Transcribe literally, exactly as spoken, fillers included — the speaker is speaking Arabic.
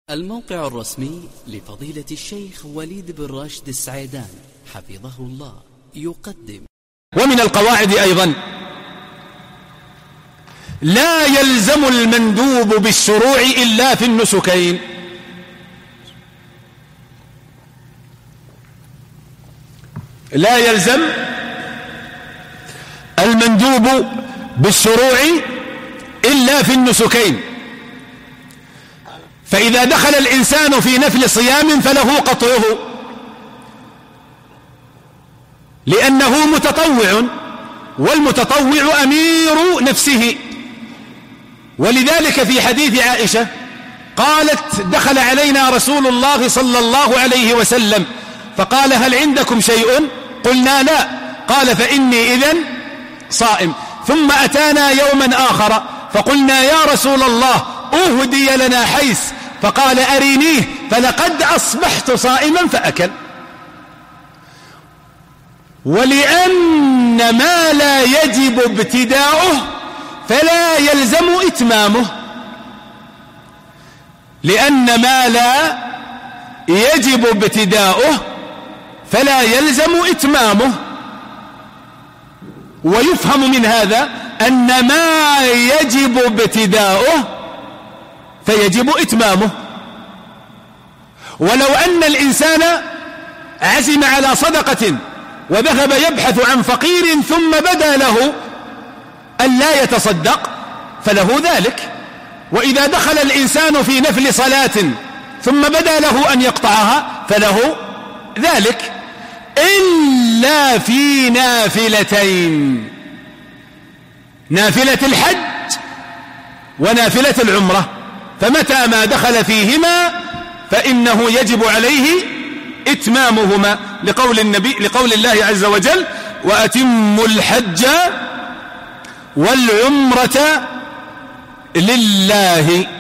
الموقع الرسمي لفضيلة الشيخ وليد بن راشد السعيدان حفظه الله يقدم. ومن القواعد أيضا لا يلزم المندوب بالشروع إلا في النسكين. لا يلزم المندوب بالشروع إلا في النسكين، فإذا دخل الإنسان في نفل صيام فله قطعه لأنه متطوع، والمتطوع أمير نفسه. ولذلك في حديث عائشة قالت: دخل علينا رسول الله صلى الله عليه وسلم فقال: هل عندكم شيء؟ قلنا: لا. قال: فإني إذن صائم. ثم أتانا يوما آخر فقلنا: يا رسول الله أهدي لنا حيث، فقال: أرينيه، فلقد أصبحت صائما فأكل. ولأن ما لا يجب ابتداؤه فلا يلزم إتمامه، لأن ما لا يجب ابتداؤه فلا يلزم إتمامه. ويفهم من هذا أن ما يجب ابتداؤه فيجب إتمامه. ولو أن الإنسان عزم على صدقة وذهب يبحث عن فقير ثم بدا له أن لا يتصدق فله ذلك. وإذا دخل الإنسان في نفل صلاة ثم بدا له أن يقطعها فله ذلك، إلا في نافلتين: نافلة الحج ونافلة العمرة، فمتى ما دخل فيهما فإنه يجب عليه إتمامهما، لقول النبي لقول الله عز وجل: وأتموا الحج والعمرة لله.